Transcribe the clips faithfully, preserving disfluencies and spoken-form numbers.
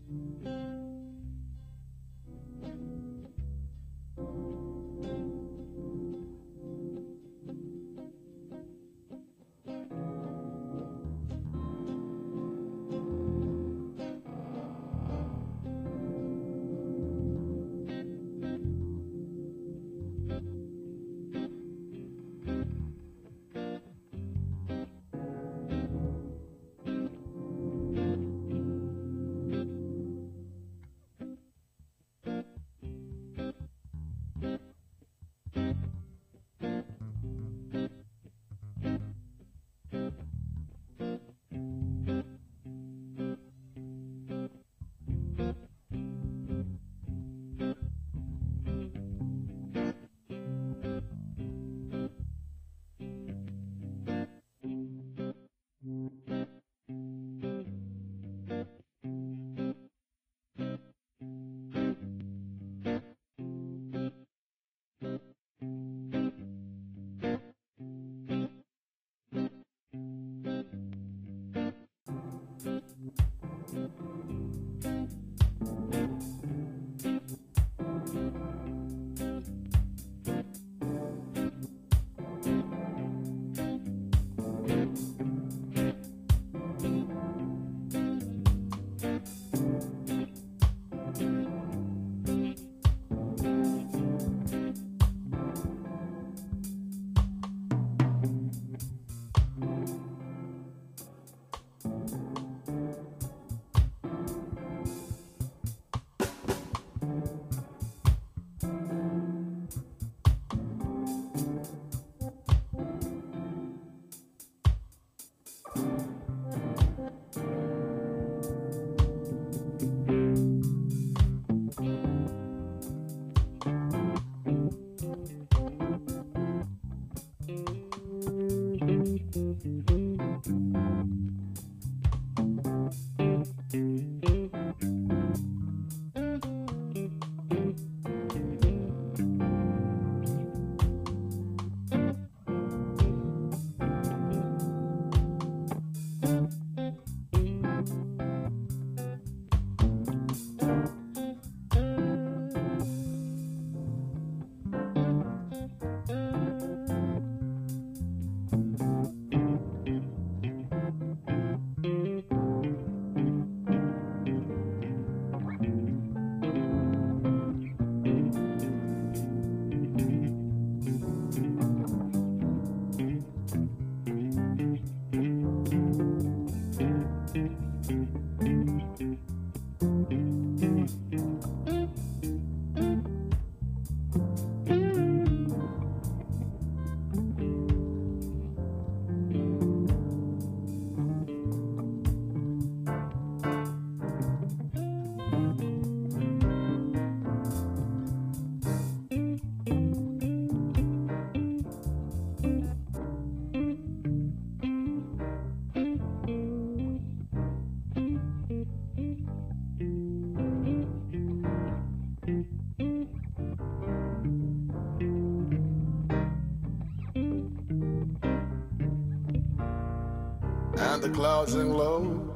And the clouds hang low.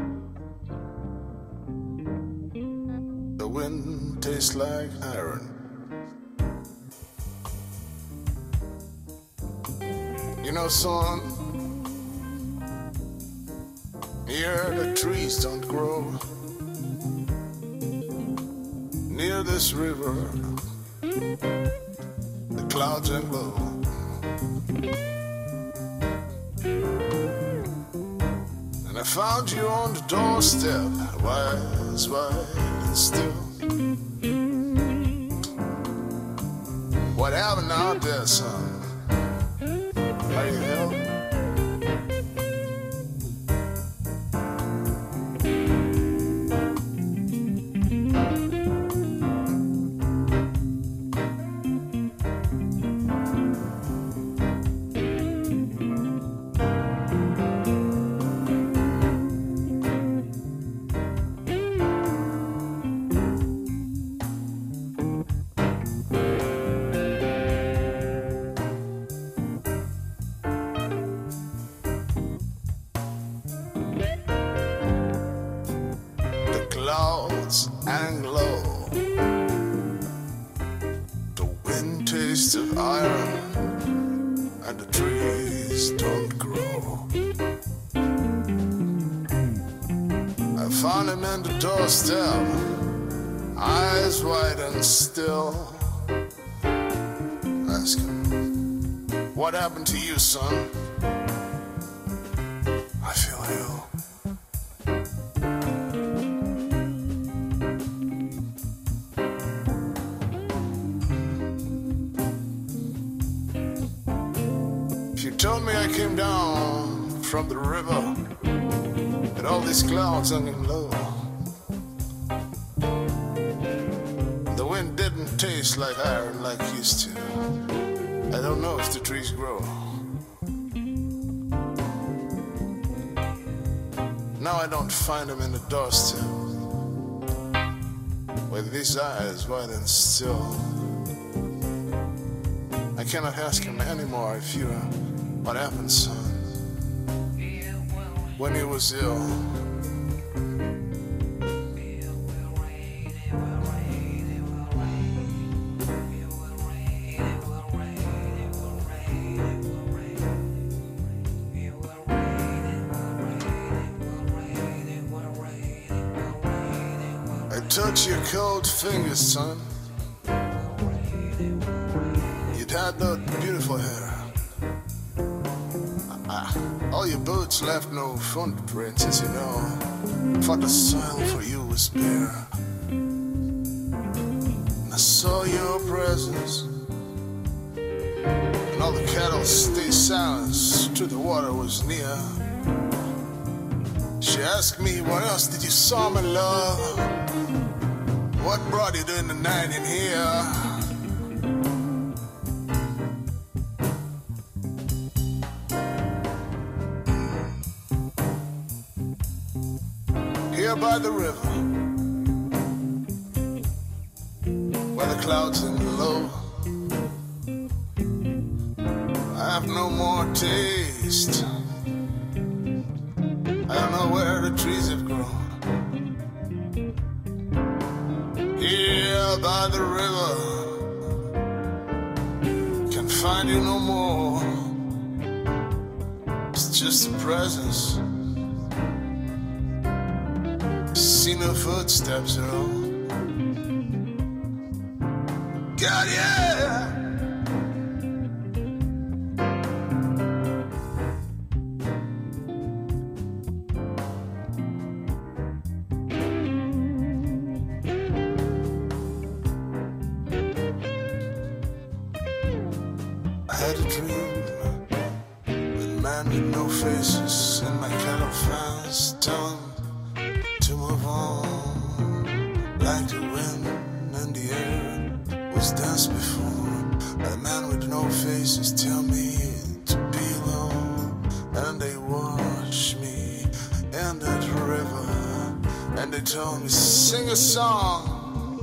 The wind tastes like iron. You know, son, here the trees don't grow. Near this river, the clouds hang low. And I found you on the doorstep, wise, wide, and still. What happened out there, son? Are you hell? clouds hang low. The wind tastes of iron and the trees don't grow. I found him in the doorstep, eyes wide and still. Ask him, what happened to you, son? I feel ill. She told me I came down from the river and all these clouds hanging low. The wind didn't taste like iron like it used to. I don't know if the trees grow. Now I don't find him in the doorstep with these eyes wide and still. I cannot ask him anymore if you are what happened, son, when he was ill. I touch your cold fingers, son. You'd had that beautiful hair. All your boots left no footprints, as you know, for the soil for you was bare. And I saw your presence, and all the cattle stayed silent till the water was near. She asked me, what else did you saw, my love? What brought you during the night in here? Here by the river, where the clouds hang low, I have no more taste. I don't know where the trees have grown. Here by the river, can't find you no more. It's just a presence. See no footsteps at all. God, yeah. I had a dream with a man with no faces and my cattle fans telling to move on, like the wind and the air was danced before. A man with no faces tell me to be alone, and they wash me in that river, and they told me sing a song.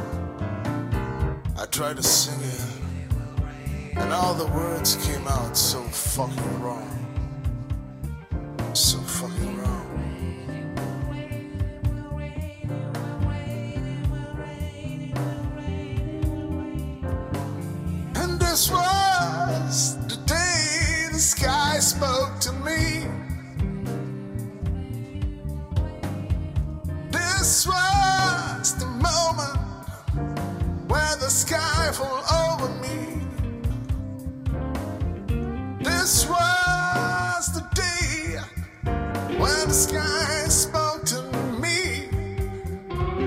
I tried to sing it, and all the words came out so fucking wrong, so fucking wrong. This was the day the sky spoke to me. This was the moment where the sky fell over me. This was the day when the sky spoke to me.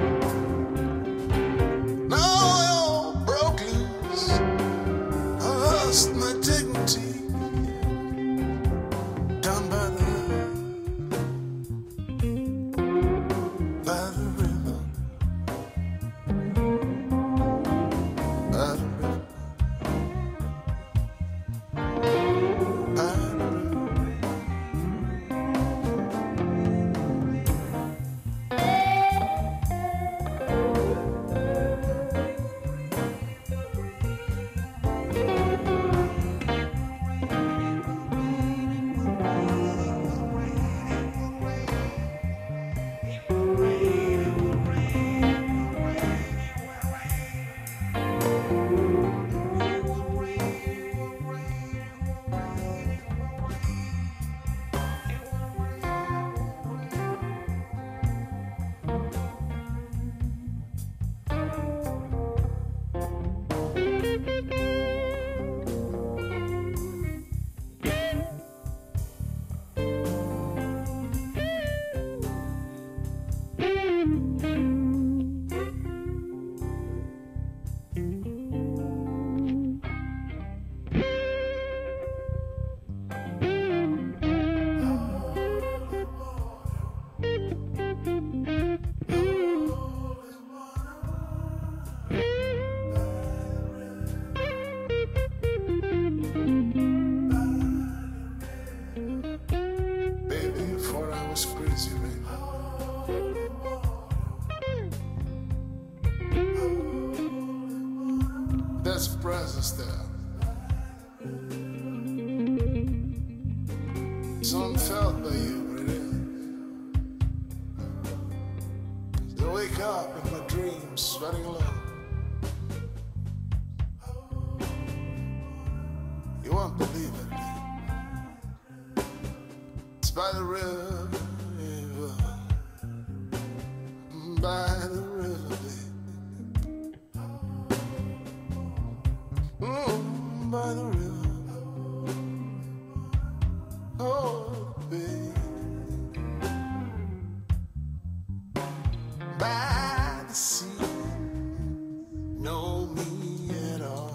No, broke loose. Oh, wake up in my dreams, sweating alone. You won't believe it. It's by the river, by the river, babe. Mm, by the river, oh, babe. By the sea, know me at all.